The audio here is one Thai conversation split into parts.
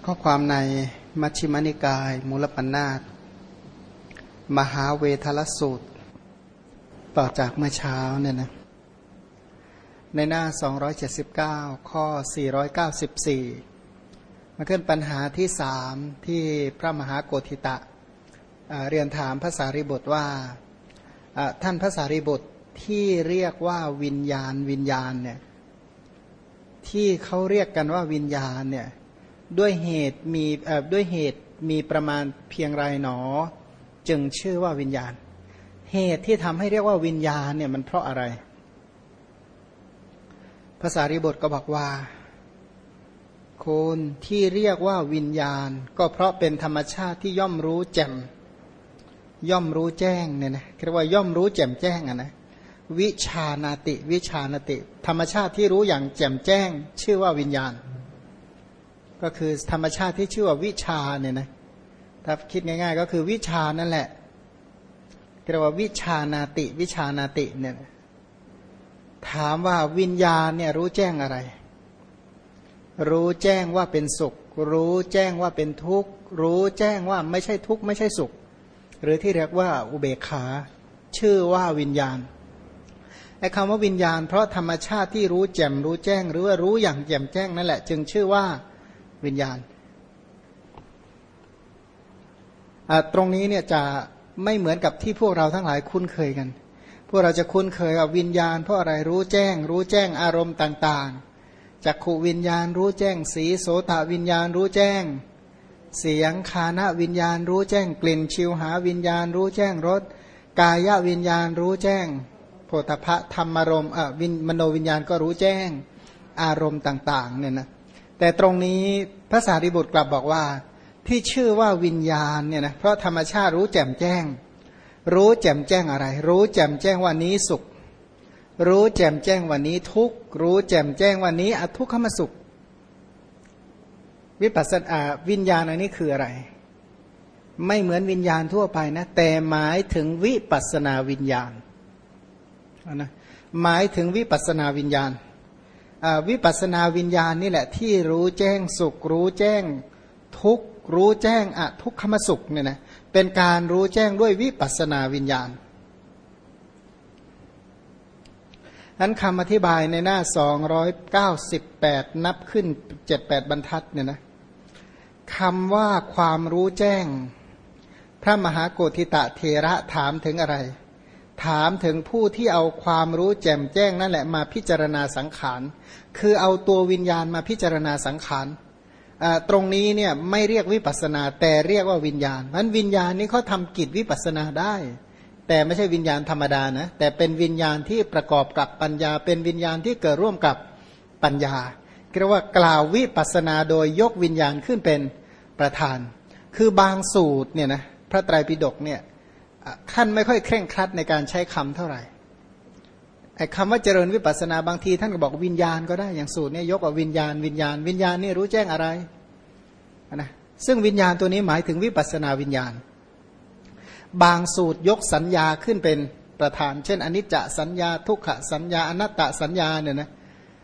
ข้อความในมัชฌิมนิกายมูลปัณณาตมหาเวทลสูตรต่อจากเมื่อเช้าเนี่ยนะในหน้า279ข้อ494มาขึ้นปัญหาที่3ที่พระมหาโกธิตะเรียนถามพระสารีบุตรว่าท่านพระสารีบุตรที่เรียกว่าวิญญาณเนี่ยที่เขาเรียกกันว่าวิญญาณเนี่ยด้วยเหตุมีประมาณเพียงไรหนอจึงชื่อว่าวิญญาณเหตุที่ทำให้เรียกว่าวิญญาณเนี่ยมันเพราะอะไรพระสารีบุตรก็บอกว่าคนที่เรียกว่าวิญญาณก็เพราะเป็นธรรมชาติที่ย่อมรู้แจ่มย่อมรู้แจ้งเนี่ยนะเรียกว่าย่อมรู้แจ่มแจ้งนะวิชานาติธรรมชาติที่รู้อย่างแจ่มแจ้งชื่อว่าวิญญาณก็คือธรรมชาติที่ชื่อว่าวิชาเนี่ยนะถ้าคิดง่ายๆก็คือวิชานั่นแหละเรียกว่าวิชานาติเนี่ยถามว่าวิญญาณเนี่ยรู้แจ้งอะไรรู้แจ้งว่าเป็นสุขรู้แจ้งว่าเป็นทุกข์รู้แจ้งว่าไม่ใช่ทุกข์ไม่ใช่สุขหรือที่เรียกว่าอุเบกขาชื่อว่าวิญญาณไอ้คำว่าวิญญาณเพราะธรรมชาติที่รู้แจ่มรู้แจ้งหรือว่ารู้อย่างแจ่มแจ้งนั่นแหละจึงชื่อว่าวิญญาณตรงนี้เนี่ยจะไม่เหมือนกับที่พวกเราทั้งหลายคุ้นเคยกันพวกเราจะคุ้นเคยกับวิญญาณเพราะอะไรรู้แจ้งอารมณ์ต่างๆจักขุวิญญาณรู้แจ้งสีโสตวิญญาณรู้แจ้งเสียงคานะวิญญาณรู้แจ้งกลิ่นชิวหาวิญญาณรู้แจ้งรสกายวิญญาณรู้แจ้งโผฏฐัพพะธรรมารมณ์มโนวิญญาณก็รู้แจ้งอารมณ์ต่างๆเนี่ยนะแต่ตรงนี้พระสารีบุตรกลับบอกว่าที่ชื่อว่าวิญญาณเนี่ยนะเพราะธรรมชาติรู้แจ่มแจ้งรู้แจ่มแจ้งอะไรรู้แจ่มแจ้งว่านี้สุขรู้แจ่มแจ้งว่านี้ทุกข์รู้แจ่มแจ้งว่านี้อทุกขมสุขวิปัสสนาวิญญาณอันนี้คืออะไรไม่เหมือนวิญญาณทั่วไปนะแต่หมายถึงวิปัสสนาวิญญาณนะหมายถึงวิปัสสนาวิญญาณวิปัสสนาวิญญาณนี่แหละที่รู้แจ้งสุขรู้แจ้งทุกข์รู้แจ้งอทุกขมสุขเนี่ยนะเป็นการรู้แจ้งด้วยวิปัสสนาวิญญาณนั้นคำอธิบายในหน้า298นับขึ้น 7-8 บรรทัดเนี่ยนะคำว่าความรู้แจ้งพระมหาโกธิตะเถระถามถึงอะไรถามถึงผู้ที่เอาความรู้แจ่มแจ้งนั่นแหละมาพิจารณาสังขารคือเอาตัววิญญาณมาพิจารณาสังขารตรงนี้เนี่ยไม่เรียกวิปัสสนาแต่เรียกว่าวิญญาณนั้นวิญญาณนี้เขาทำกิจวิปัสสนาได้แต่ไม่ใช่วิญญาณธรรมดานะแต่เป็นวิญญาณที่ประกอบกับปัญญาเป็นวิญญาณที่เกิดร่วมกับปัญญาเรียกว่ากล่าววิปัสสนาโดยยกวิญญาณขึ้นเป็นประธานคือบางสูตรเนี่ยนะพระไตรปิฎกเนี่ยท่านไม่ค่อยเคร่งครัดในการใช้คำเท่าไหร่ไอ้คำว่าเจริญวิปัสสนาบางทีท่านก็บอกวิญญาณก็ได้อย่างสูตรนี้ยกว่าวิญญาณนี่รู้แจ้งอะไรนะซึ่งวิญญาณตัวนี้หมายถึงวิปัสสนาวิญญาณบางสูตรยกสัญญาขึ้นเป็นประธานเช่นอนิจจสัญญาทุกขสัญญาอนัตตสัญญาเนี่ยนะ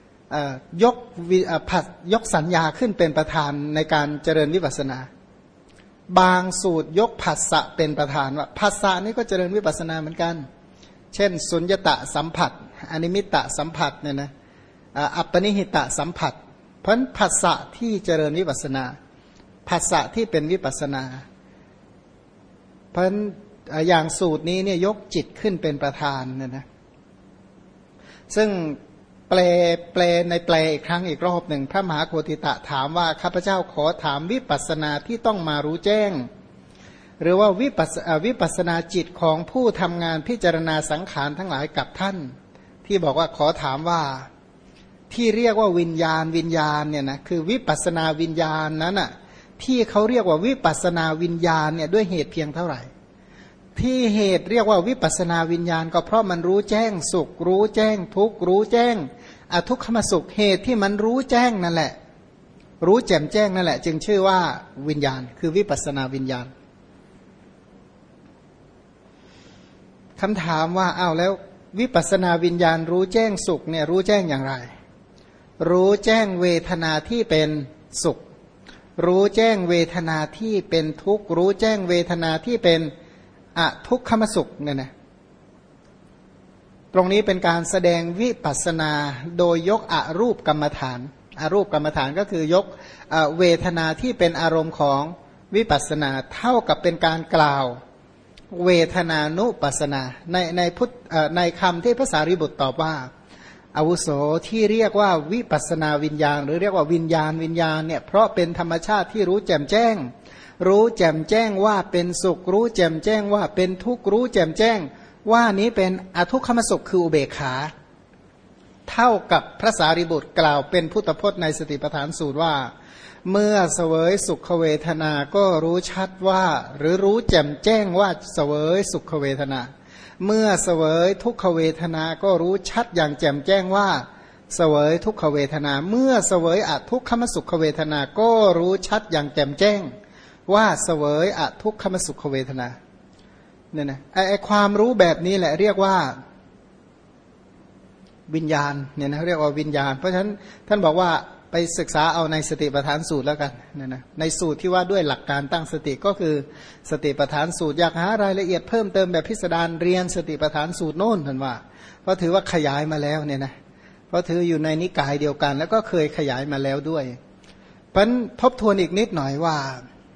ยกสัญญาขึ้นเป็นประธานในการเจริญวิปัสสนาบางสูตรยกผัสสะเป็นประธานว่าผัสสะนี่ก็เจริญวิปัสสนาเหมือนกันเช่นสุญญตสัมผัสอนิมิตตสัมผัสเนี่ยนะอัปปนิหิตสัมผัสเพราะผัสสะที่เจริญวิปัสสนาผัสสะที่เป็นวิปัสสนาเพราะอย่างสูตรนี้เนี่ยยกจิตขึ้นเป็นประธานเนี่ยนะซึ่งแปลในแปลอีกครั้งอีกรอบหนึ่งพระมหาโกธิตะถามว่าข้าพเจ้าขอถามวิปัสสนาที่ต้องมารู้แจ้งหรือว่าวิปัสสนาจิตของผู้ทำงานพิจารณาสังขารทั้งหลายกับท่านที่บอกว่าขอถามว่าที่เรียกว่าวิญญาณเนี่ยนะคือวิปัสสนาวิญญาณนั้นอ่ะที่เขาเรียกว่าวิปัสสนาวิญญาณเนี่ยด้วยเหตุเพียงเท่าไหร่ที่เหตุเรียกว่าวิปัสสนาวิญญาณก็เพราะมันรู้แจ้งสุขรู้แจ้งทุกข์รู้แจ้งอทุกขมสุขเหตุที่มันรู้แจ้งนั่นแหละรู้แจ่มแจ้งนั่นแหละจึงชื่อว่าวิญญาณคือวิปัสสนาวิญญาณคำถามว่าอ้าวแล้ววิปัสสนาวิญญาณรู้แจ้งสุขเนี่ยรู้แจ้งอย่างไรรู้แจ้งเวทนาที่เป็นสุขรู้แจ้งเวทนาที่เป็นทุกข์รู้แจ้งเวทนาที่เป็นอทุกขมสุขเนี่ยนะตรงนี้เป็นการแสดงวิปัสสนาโดยยกอรูปกรรมฐานอรูปกรรมฐานก็คือยกเวทนาที่เป็นอารมณ์ของวิปัสสนาเท่ากับเป็นการกล่าวเวทนานุปัสสนาในคำที่พระสารีบุตรตอบว่าอาวุโสที่เรียกว่าวิปัสสนาวิญญาณหรือเรียกว่าวิญญาณเนี่ยเพราะเป็นธรรมชาติที่รู้แจ่มแจ้งรู้แจ่มแจ้งว่าเป็นสุขรู้แจ่มแจ้งว่าเป็นทุกข์รู้แจ่มแจ้งว่านี้เป็นอทุกขมสุขคืออุเบกขาเท่ากับพระสารีบุตรกล่าวเป็นพุทธพจน์ในสติปัฏฐานสูตรว่าเมื่อเสวยสุขเวทนาก็รู้ชัดว่าหรือรู้แจ่มแจ้งว่าเสวยสุขเวทนาเมื่อเสวยทุกขเวทนาก็รู้ชัดอย่างแจ่มแจ้งว่าเสวยทุกขเวทนาเมื่อเสวยอทุกขมสุขเวทนาก็รู้ชัดอย่างแจ่มแจ้งว่าเสวยอทุกขมสุขเวทนาเนี่ยนะไอความรู้แบบนี้แหละเรียกว่าวิญญาณเนี่ยนะเรียกว่าวิญญาณเพราะฉะนั้นท่านบอกว่าไปศึกษาเอาในสติปัฏฐานสูตรแล้วกันเนี่ยนะในสูตรที่ว่าด้วยหลักการตั้งสติก็คือสติปัฏฐานสูตรอยากหารายละเอียดเพิ่มเติมแบบพิสดารเรียนสติปัฏฐานสูตรโน่นท่านว่าเพราะถือว่าขยายมาแล้วเนี่ยนะเพราะถืออยู่ในนิกายเดียวกันแล้วก็เคยขยายมาแล้วด้วยเพราะทบทวนอีกนิดหน่อยว่า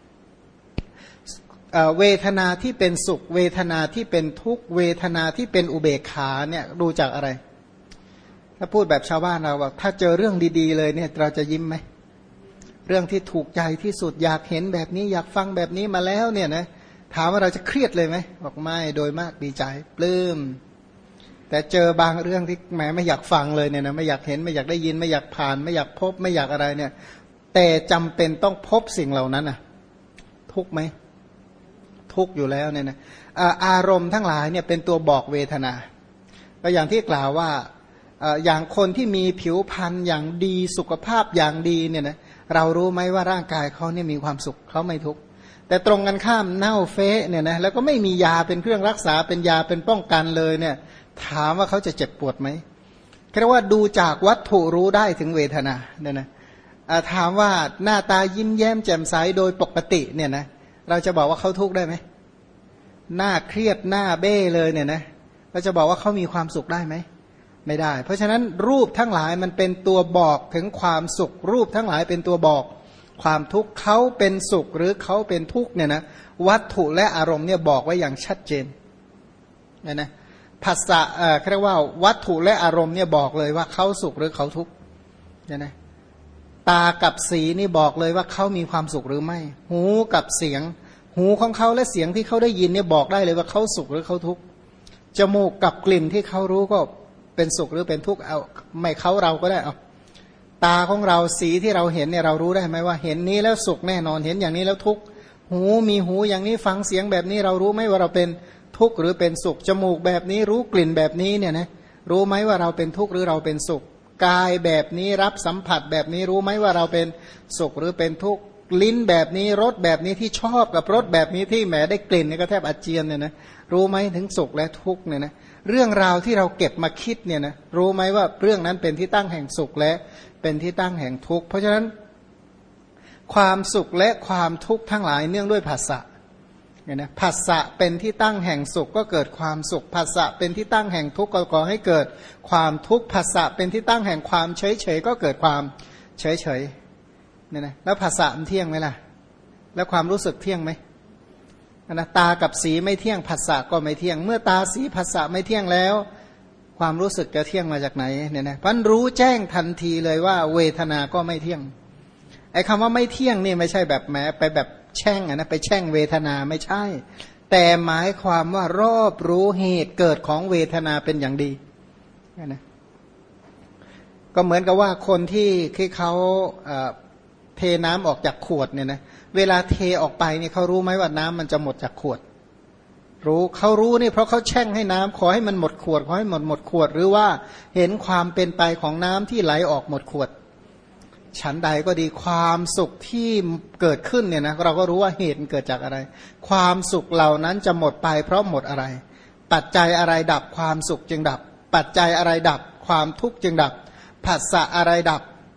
เวทนาที่เป็นสุขเวทนาที่เป็นทุกขเวทนาที่เป็นอุเบกขาเนี่ยดูจากอะไรถ้าพูดแบบชาวบ้านเราว่าถ้าเจอเรื่องดีๆเลยเนี่ยเราจะยิ้มไหมเรื่องที่ถูกใจที่สุดอยากเห็นแบบนี้อยากฟังแบบนี้มาแล้วเนี่ยนะถามว่าเราจะเครียดเลยไหมบอกไม่โดยมากดีใจปลื้มแต่เจอบางเรื่องที่แหมไม่อยากฟังเลยเนี่ยนะไม่อยากเห็นไม่อยากได้ยินไม่อยากผ่านไม่อยากพบไม่อยากอะไรเนี่ยแต่จำเป็นต้องพบสิ่งเหล่านั้นอ่ะทุกไหมทุกอยู่แล้วเนี่ยนะอารมณ์ทั้งหลายเนี่ยเป็นตัวบอกเวทนาก็อย่างที่กล่าวว่าอย่างคนที่มีผิวพรรณอย่างดีสุขภาพอย่างดีเนี่ยนะเรารู้ไหมว่าร่างกายเขาเนี่ยมีความสุขเขาไม่ทุกข์แต่ตรงกันข้ามเน่าเฟะเนี่ยนะแล้วก็ไม่มียาเป็นเครื่องรักษาเป็นยาเป็นป้องกันเลยเนี่ยถามว่าเขาจะเจ็บปวดไหมแค่ว่าดูจากวัตถุรู้ได้ถึงเวทนาเนี่ยนะถามว่าหน้าตายิ้มแย้มแจ่มใสโดยปกติเนี่ยนะเราจะบอกว่าเขาทุกข์ได้ไหมหน้าเครียดหน้าเบ้เลยเนี่ยนะเราจะบอกว่าเขามีความสุขได้ไหมไม่ได้เพราะฉะนั้นรูปทั้งหลายมันเป็นตัวบอกถึงความสุขรูปทั้งหลายเป็นตัวบอกความทุกข์เขาเป็นสุขหรือเขาเป็นทุกข์เนี่ยนะวัตถุและอารมณ์เนี่ยบอกไว้อย่างชัดเจนนะภาษาเรียกว่าวัตถุและอารมณ์เนี่ยบอกเลยว่าเขาสุขหรือเขาทุกข์เนี่ยนะตากับสีนี่บอกเลยว่าเขามีความสุขหรือไม่หูกับเสียงหูของเขาและเสียงที่เขาได้ยินเนี่ยบอกได้เลยว่าเขาสุขหรือเขาทุกข์จมูกกับกลิ่นที่เขารู้ก็เป็นสุขหรือเป็นทุกข์เอาไม่เขาเราก็ได้เอาตาของเราสีที่เราเห็นเนี่ยเรารู้ได้ไหมว่าเห็นนี้แล้วสุขแน่นอนเห็นอย่างนี้แล้วทุกข์หูมีหูอย่างนี้ฟังเสียงแบบนี้เรารู้ไหมว่าเราเป็นทุกข์หรือเป็นสุขจมูกแบบนี้รู้กลิ่นแบบนี้เนี่ยนะรู้ไหมว่าเราเป็นทุกข์หรือเราเป็นสุขกายแบบนี้รับสัมผัสแบบนี้รู้ไหมว่าเราเป็นสุขหรือเป็นทุกข์ลิ้นแบบนี้รสแบบนี้ที่ชอบกับรสแบบนี้ที่แหมได้กลิ่นนี่ก็แทบอาเจียนเนี่ยนะรู้ไหมถึงสุขและทุกข์เนี่ยนะเรื่องราวที่เราเก็บมาคิดเนี่ยนะรู้ไหมว่าเรื่องนั้นเป็นที่ตั้งแห่งสุขและเป็นที่ตั้งแห่งทุกข์เพราะฉะนั้นความสุขและความทุกข์ทั้งหลายเนื่องด้วยผัสสะเนี่ยนะผัสสะเป็นที่ตั้งแห่งสุขก็เกิดความสุขผัสสะเป็นที่ตั้งแห่งทุกข์ก็ก่อให้เกิดความทุกข์ผัสสะเป็นที่ตั้งแห่งความเฉยเฉยก็เกิดความเฉยเฉยเนี่ยนะแล้วผัสสะมันเที่ยงไหมล่ะแล้วความรู้สึกเที่ยงไหมนะตากับสีไม่เที่ยงผัสสะก็ไม่เที่ยงเมื่อตาสีผัสสะไม่เที่ยงแล้วความรู้สึกจะเที่ยงมาจากไหนเนี่ยนะพันรู้แจ้งทันทีเลยว่าเวทนาก็ไม่เที่ยงไอ้คำว่าไม่เที่ยงนี่ไม่ใช่แบบแหมไปแบบแช่งนะไปแช่งเวทนาไม่ใช่แต่หมายความว่ารอบรู้เหตุเกิดของเวทนาเป็นอย่างดีนะก็เหมือนกับว่าคนที่เขาเทน้ำออกจากขวดเนี่ยนะเวลาเทออกไปเนี่ยเขารู้ไหมว่าน้ำมันจะหมดจากขวดรู้เขารู้นี่เพราะเขาแช่งให้น้ำขอให้มันหมดขวดขอให้หมดขวดหรือว่าเห็นความเป็นไปของน้ำที่ไหลออกหมดขวดฉันใดก็ดีความสุขที่เกิดขึ้นเนี่ยนะเราก็รู้ว่าเหตุเกิดจากอะไรความสุขเหล่านั้นจะหมดไปเพราะหมดอะไรปัจจัยอะไรดับความสุขจึงดับปัจจัยอะไรดับความทุกข์จึงดับผัสสะอะไรดับ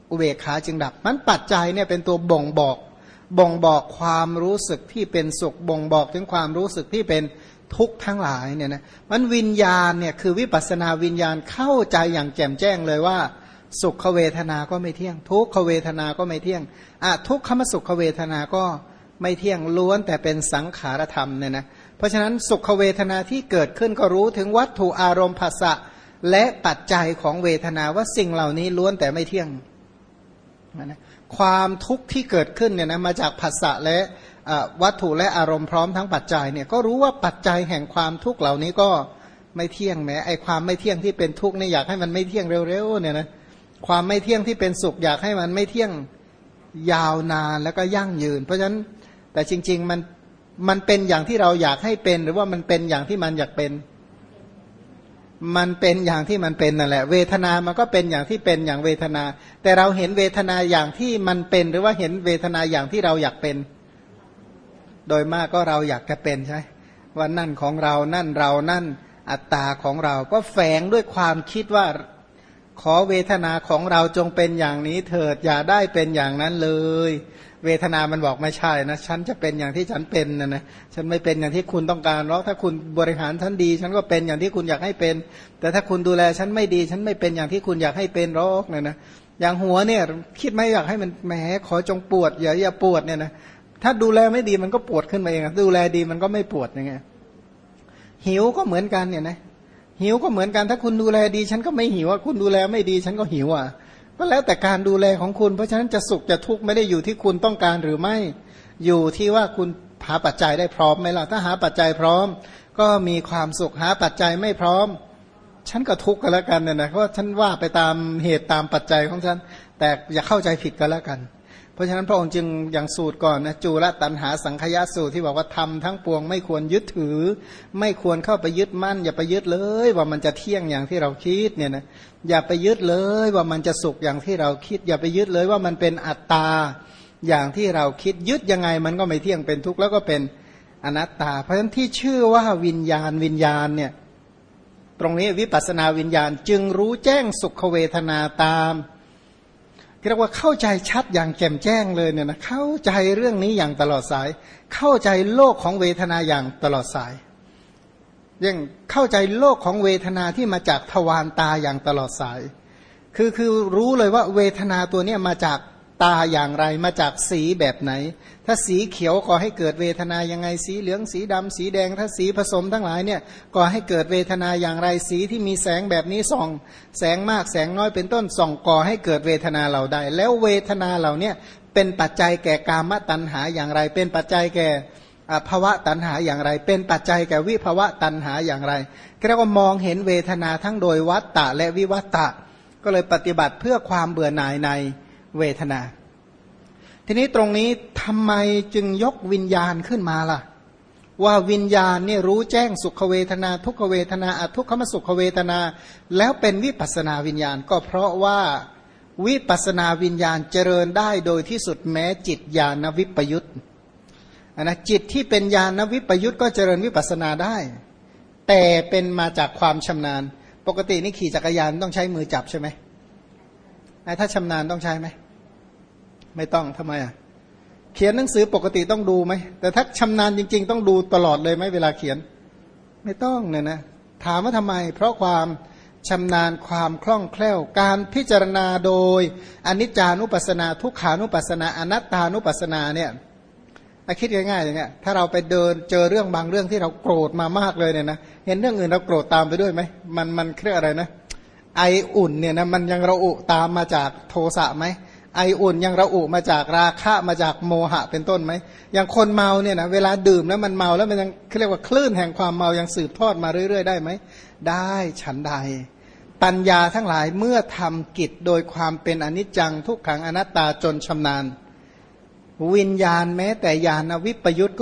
อุเบกขาจึงดับมันปัจจัยเนี่ยเป็นตัวบ่งบอกความรู้สึกที่เป็นสุขบ่งบอกถึงความรู้สึกที่เป็นทุกข์ทั้งหลายเนี่ยนะมันวิญญาณเนี่ยคือวิปัสสนาวิญญาณเข้าใจอย่างแจ่มแจ้งเลยว่าสุขเวทนาก็ไม่เที่ยงทุกขเวทนาก็ไม่เที่ยงทุกขมสุขเวทนาก็ไม่เที่ยงล้วนแต่เป็นสังขารธรรมเนี่ยนะเพราะฉะนั้นสุขเวทนาที่เกิดขึ้นก็รู้ถึงวัตถุอารมณ์ภาษะและปัจจัยของเวทนาว่าสิ่งเหล่านี้ล้วนแต่ไม่เที่ยงนะความทุกข์ที่เกิดขึ้นเนี่ยนะมาจากภาษะและวัตถุและอารมณ์พร้อมทั้งปัจจัยเนี่ยก็รู้ว่าปัจจัยแห่งความทุกข์เหล่านี้ก็ไม่เที่ยงแม้ไอความไม่เที่ยงที่เป็นทุกข์เนี่ยอยากให้มันไม่เที่ยงเร็วๆเนี่ยนะความไม่เที่ยงที่เป็นสุขอยากให้มันไม่เที่ยงยาวนานแล้วก็ยั่งยืนเพราะฉะนั้นแต่จริงๆมันเป็นอย่างที่เราอยากให้เป็นหรือว่ามันเป็นอย่างที่มันอยากเป็นมันเป็นอย่างที่มันเป็นนั่นแหละเวทนามันก็เป็นอย่างที่เป็นอย่างเวทนาแต่เราเห็นเวทนาอย่างที่มันเป็นหรือว่าเห็นเวทนาอย่างที่เราอยากเป็นโดยมากก็เราอยากจะเป็นใช่ว่านั่นของเรานั่นเรานั่นอัตตาของเราก็แฝงด้วยความคิดว่าขอเวทนาของเราจงเป็นอย่างนี้เถิดอย่าได้เป็นอย่างนั้นเลยเวทนามันบอกไม่ใช่นะฉันจะเป็นอย่างที่ฉันเป็นนะฉันไม่เป็นอย่างที่คุณต้องการหรอกถ้าคุณบริหารฉันดีฉันก็เป็นอย่างที่คุณอยากให้เป็นแต่ถ้าคุณดูแลฉันไม่ดีฉันไม่เป็นอย่างที่คุณอยากให้เป็นหรอกเนี่ยนะอย่างหัวเนี่ยคิดไม่อยากให้มันแหมขอจงปวดอย่าปวดเนี่ยนะถ้าดูแลไม่ดีมันก็ปวดขึ้นมาเองดูแลดีมันก็ไม่ปวดยังไงหิวก็เหมือนกันเนี่ยนะหิวก็เหมือนกันถ้าคุณดูแลดีฉันก็ไม่หิวคุณดูแลไม่ดีฉันก็หิวก็แล้วแต่การดูแลของคุณเพราะฉะนั้นจะสุขจะทุกข์ไม่ได้อยู่ที่คุณต้องการหรือไม่อยู่ที่ว่าคุณหาปัจจัยได้พร้อมไหมล่ะถ้าหาปัจจัยพร้อมก็มีความสุขหาปัจจัยไม่พร้อมฉันก็ทุกข์กันแล้วกันเนี่ยนะเพราะฉันว่าไปตามเหตุตามปัจจัยของฉันแต่อย่าเข้าใจผิดกันแล้วกันเพราะฉะนั้นพระองค์จึงอย่างสูตรก่อนนะจุลตัณหาสังขยาสูตรที่บอกว่าทำทั้งปวงไม่ควรยึดถือไม่ควรเข้าไปยึดมั่นอย่าไปยึดเลยว่ามันจะเที่ยงอย่างที่เราคิดเนี่ยนะอย่าไปยึดเลยว่ามันจะสุขอย่างที่เราคิดอย่าไปยึดเลยว่ามันเป็นอัตตาอย่างที่เราคิดยึดยังไงมันก็ไม่เที่ยงเป็นทุกข์แล้วก็เป็นอนัตตาเพราะฉะนั้นที่ชื่อว่าวิญญาณเนี่ยตรงนี้วิปัสสนาวิญญาณจึงรู้แจ้งสุขเวทนาตามเรียกว่าเข้าใจชัดอย่างแจ่มแจ้งเลยเนี่ยนะเข้าใจเรื่องนี้อย่างตลอดสายเข้าใจโลกของเวทนาอย่างตลอดสายยังเข้าใจโลกของเวทนาที่มาจากทวารตาอย่างตลอดสายคือรู้เลยว่าเวทนาตัวนี้มาจากตาอย่างไรมาจากสีแบบไหนถ้าสีเขียวก่อให้เกิดเวทนายังไงสีเหลืองสีดำสีแดงถ้าสีผสมทั้งหลายเนี่ยก่อให้เกิดเวทนาอย่างไรสีที่มีแสงแบบนี้ส่องแสงมากแสงน้อยเป็นต้นส่องก่อให้เกิดเวทนาเหล่าใดแล้วเวทนาเหล่านี้เป็นปัจจัยแก่กามตัณหาอย่างไรเป็นปัจจัยแก่ภวะตัณหาอย่างไรเป็นปัจจัยแก่วิภวะตัณหาอย่างไรเรียกว่ามองเห็นเวทนาทั้งโดยวัตตะและวิวัตตะก็เลยปฏิบัติเพื่อความเบื่อหน่ายในเวทนาทีนี้ตรงนี้ทำไมจึงยกวิญญาณขึ้นมาล่ะว่าวิญญาณเนี่ยรู้แจ้งสุขเวทนาทุกขเวทนาอทุกขมสุขเวทนาแล้วเป็นวิปัสสนาวิญญาณก็เพราะว่าวิปัสสนาวิญญาณเจริญได้โดยที่สุดแม้จิตญาณวิปยุตนะจิตที่เป็นญาณวิปยุตก็เจริญวิปัสสนาได้แต่เป็นมาจากความชำนาญปกตินี่ขี่จักรยานต้องใช้มือจับใช่ไหมถ้าชำนาญต้องใช้ไหมไม่ต้องทำไมเขียนหนังสือปกติต้องดูไหมแต่ถ้าชำนาญจริงๆต้องดูตลอดเลยไหมเวลาเขียนไม่ต้องเนี่ยนะถามว่าทำไมเพราะความชำนาญความคล่องแคล่วการพิจารณาโดยอนิจจานุปัสสนาทุกขานุปัสสนาอนัตตานุปัสสนาเนี่ยคิดง่ายๆอย่างเงี้ยถ้าเราไปเดินเจอเรื่องบางเรื่องที่เราโกรธมามากเลยเนี่ยนะเห็นเรื่องอื่นเราโกรธตามไปด้วยไหมมันเรียกอะไรนะไออุ่นเนี่ยนะมันยังระอุตามมาจากโทสะไหมไออุ่นยังระอุมาจากราคะมาจากโมหะเป็นต้นไหมอย่างคนเมาเนี่ยนะเวลาดื่มแล้วมันเมาแล้วมันยังเรียกว่าคลื่นแห่งความเมายังสืบทอดมาเรื่อยๆได้ไหมได้ฉันใดปัญญาทั้งหลายเมื่อทำกิจโดยความเป็นอนิจจังทุกขังอนัตตาจนชำนาญวิญญาณแม้แต่ญาณวิปยุต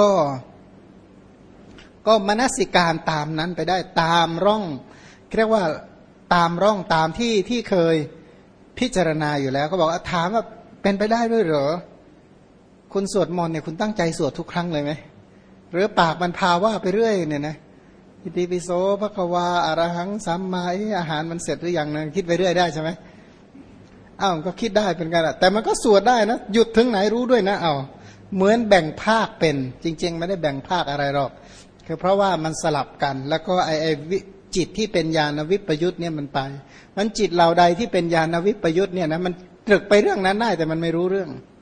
ก็มนสิการตามนั้นไปได้ตามร่องเรียกว่าตามร่องตามที่เคยพิจารณาอยู่แล้วเขาบอกถามว่าเป็นไปได้ด้วยเหรอคุณสวดมนต์เนี่ยคุณตั้งใจสวดทุกครั้งเลยไหมหรือปากมันพาว่าไปเรื่อยเนี่ยนะอิติปิโสภควาอรหังสัมมาอาหารมันเสร็จหรือยังนะคิดไปเรื่อยได้ใช่ไหมอ้าวก็คิดได้เป็นกันแต่มันก็สวดได้นะหยุดถึงไหนรู้ด้วยนะเอาเหมือนแบ่งภาคเป็นจริงๆไม่ได้แบ่งภาคอะไรหรอกคือเพราะว่ามันสลับกันแล้วก็ไอจิตที่เป็นญาณวิปยุทธ์เนี่ยมันไปมันจิตเหล่าใดที่เป็นญาณวิปยุทธ์เนี่ยนะมันตรึกไปเรื่องนั้นได้แต่มันไม่รู้เรื่อง